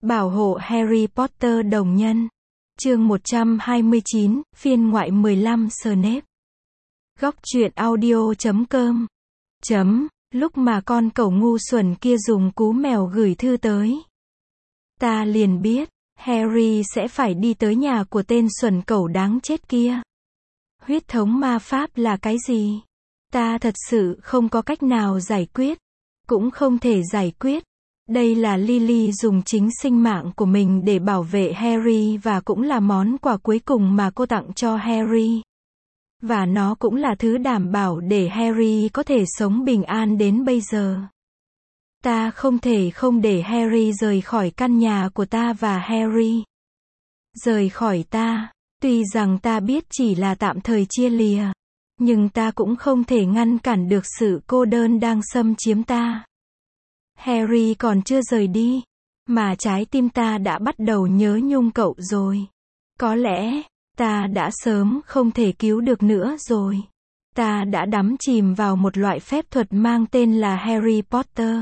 Bảo hộ Harry Potter đồng nhân. Chương 129, phiên ngoại 15 Snape. Góc truyện audio.com. Lúc mà con cẩu ngu xuẩn kia dùng cú mèo gửi thư tới, ta liền biết, Harry sẽ phải đi tới nhà của tên xuẩn cẩu đáng chết kia. Huyết thống ma pháp là cái gì? Ta thật sự không có cách nào giải quyết. Cũng không thể giải quyết. Đây là Lily dùng chính sinh mạng của mình để bảo vệ Harry và cũng là món quà cuối cùng mà cô tặng cho Harry. Và nó cũng là thứ đảm bảo để Harry có thể sống bình an đến bây giờ. Ta không thể không để Harry rời khỏi căn nhà của ta và Harry rời khỏi ta. Tuy rằng ta biết chỉ là tạm thời chia lìa, nhưng ta cũng không thể ngăn cản được sự cô đơn đang xâm chiếm ta. Harry còn chưa rời đi, mà trái tim ta đã bắt đầu nhớ nhung cậu rồi. Có lẽ, ta đã sớm không thể cứu được nữa rồi. Ta đã đắm chìm vào một loại phép thuật mang tên là Harry Potter.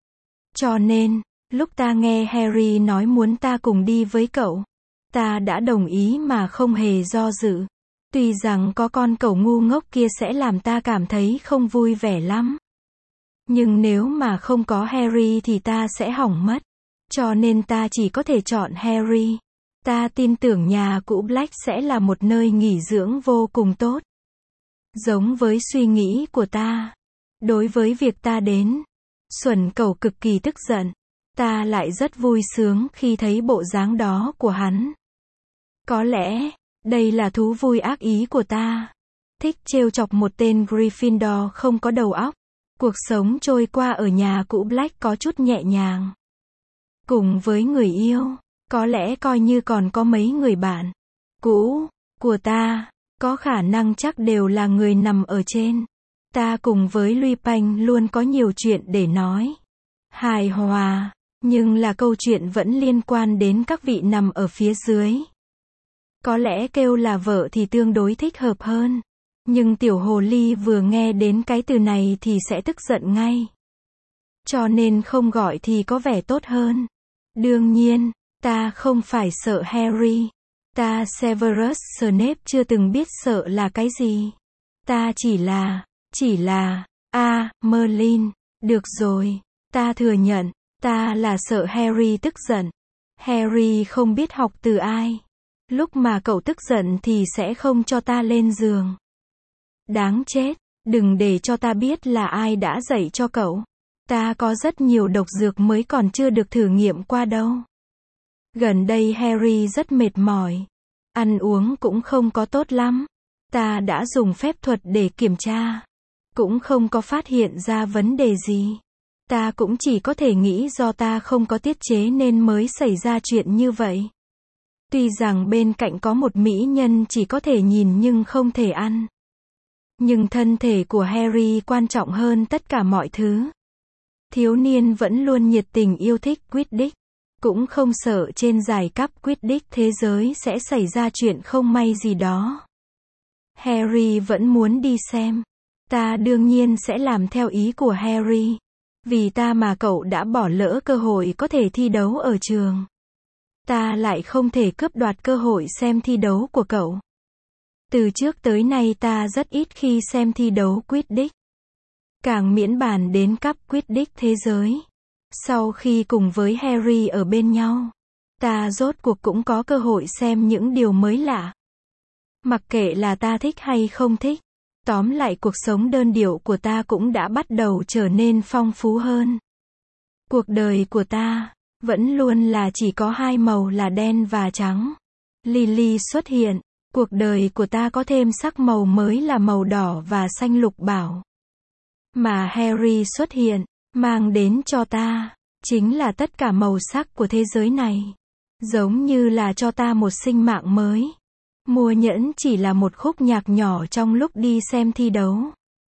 Cho nên, lúc ta nghe Harry nói muốn ta cùng đi với cậu, ta đã đồng ý mà không hề do dự. Tuy rằng có con cẩu ngu ngốc kia sẽ làm ta cảm thấy không vui vẻ lắm. Nhưng nếu mà không có Harry thì ta sẽ hỏng mất. Cho nên ta chỉ có thể chọn Harry. Ta tin tưởng nhà cũ Black sẽ là một nơi nghỉ dưỡng vô cùng tốt. Giống với suy nghĩ của ta. Đối với việc ta đến, xuẩn cẩu cực kỳ tức giận. Ta lại rất vui sướng khi thấy bộ dáng đó của hắn. Có lẽ, đây là thú vui ác ý của ta. Thích trêu chọc một tên Gryffindor không có đầu óc. Cuộc sống trôi qua ở nhà cũ Black có chút nhẹ nhàng. Cùng với người yêu, có lẽ coi như còn có mấy người bạn cũ của ta, có khả năng chắc đều là người nằm ở trên. Ta cùng với Lupin luôn có nhiều chuyện để nói. Hài hòa, nhưng là câu chuyện vẫn liên quan đến các vị nằm ở phía dưới. Có lẽ kêu là vợ thì tương đối thích hợp hơn. Nhưng tiểu hồ ly vừa nghe đến cái từ này thì sẽ tức giận ngay. Cho nên không gọi thì có vẻ tốt hơn. Đương nhiên, ta không phải sợ Harry. Ta Severus Snape chưa từng biết sợ là cái gì. Ta chỉ là, Merlin. Được rồi, ta thừa nhận, ta là sợ Harry tức giận. Harry không biết học từ ai. Lúc mà cậu tức giận thì sẽ không cho ta lên giường. Đáng chết, đừng để cho ta biết là ai đã dạy cho cậu. Ta có rất nhiều độc dược mới còn chưa được thử nghiệm qua đâu. Gần đây Harry rất mệt mỏi. Ăn uống cũng không có tốt lắm. Ta đã dùng phép thuật để kiểm tra. Cũng không có phát hiện ra vấn đề gì. Ta cũng chỉ có thể nghĩ do ta không có tiết chế nên mới xảy ra chuyện như vậy. Tuy rằng bên cạnh có một mỹ nhân chỉ có thể nhìn nhưng không thể ăn. Nhưng thân thể của Harry quan trọng hơn tất cả mọi thứ. Thiếu niên vẫn luôn nhiệt tình yêu thích Quidditch. Cũng không sợ trên giải cúp Quidditch thế giới sẽ xảy ra chuyện không may gì đó. Harry vẫn muốn đi xem. Ta đương nhiên sẽ làm theo ý của Harry. Vì ta mà cậu đã bỏ lỡ cơ hội có thể thi đấu ở trường. Ta lại không thể cướp đoạt cơ hội xem thi đấu của cậu. Từ trước tới nay ta rất ít khi xem thi đấu Quidditch. Càng miễn bàn đến cúp Quidditch thế giới. Sau khi cùng với Harry ở bên nhau, ta rốt cuộc cũng có cơ hội xem những điều mới lạ. Mặc kệ là ta thích hay không thích. Tóm lại cuộc sống đơn điệu của ta cũng đã bắt đầu trở nên phong phú hơn. Cuộc đời của ta vẫn luôn là chỉ có hai màu là đen và trắng. Lily xuất hiện. Cuộc đời của ta có thêm sắc màu mới là màu đỏ và xanh lục bảo. Mà Harry xuất hiện, mang đến cho ta, chính là tất cả màu sắc của thế giới này. Giống như là cho ta một sinh mạng mới. Mua nhẫn chỉ là một khúc nhạc nhỏ trong lúc đi xem thi đấu.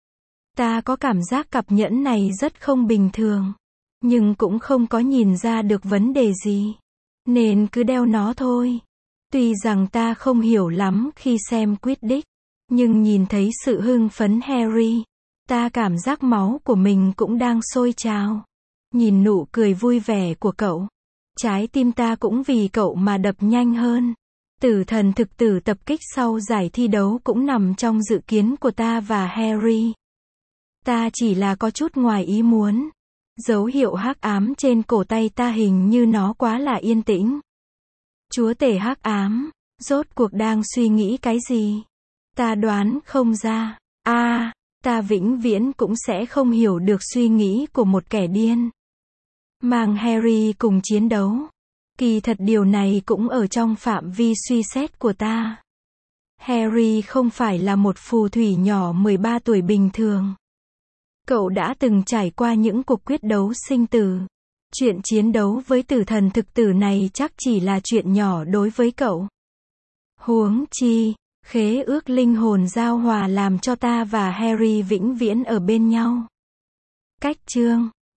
Ta có cảm giác cặp nhẫn này rất không bình thường. Nhưng cũng không có nhìn ra được vấn đề gì. Nên cứ đeo nó thôi. Tuy rằng ta không hiểu lắm khi xem Quidditch, nhưng nhìn thấy sự hưng phấn Harry, ta cảm giác máu của mình cũng đang sôi trào. Nhìn nụ cười vui vẻ của cậu, Trái tim ta cũng vì cậu mà đập nhanh hơn. Tử thần thực tử tập kích sau giải thi đấu cũng nằm trong dự kiến của ta và Harry. Ta chỉ là có chút ngoài ý muốn. Dấu hiệu hắc ám trên cổ tay ta hình như nó quá là yên tĩnh. Chúa tể hắc ám, rốt cuộc đang suy nghĩ cái gì? Ta đoán không ra. Ta vĩnh viễn cũng sẽ không hiểu được suy nghĩ của một kẻ điên. Mang Harry cùng chiến đấu. Kỳ thật điều này cũng ở trong phạm vi suy xét của ta. Harry không phải là một phù thủy nhỏ 13 tuổi bình thường. Cậu đã từng trải qua những cuộc quyết đấu sinh tử. Chuyện chiến đấu với tử thần thực tử này chắc chỉ là chuyện nhỏ đối với cậu. Huống chi, khế ước linh hồn giao hòa làm cho ta và Harry vĩnh viễn ở bên nhau. Cách chương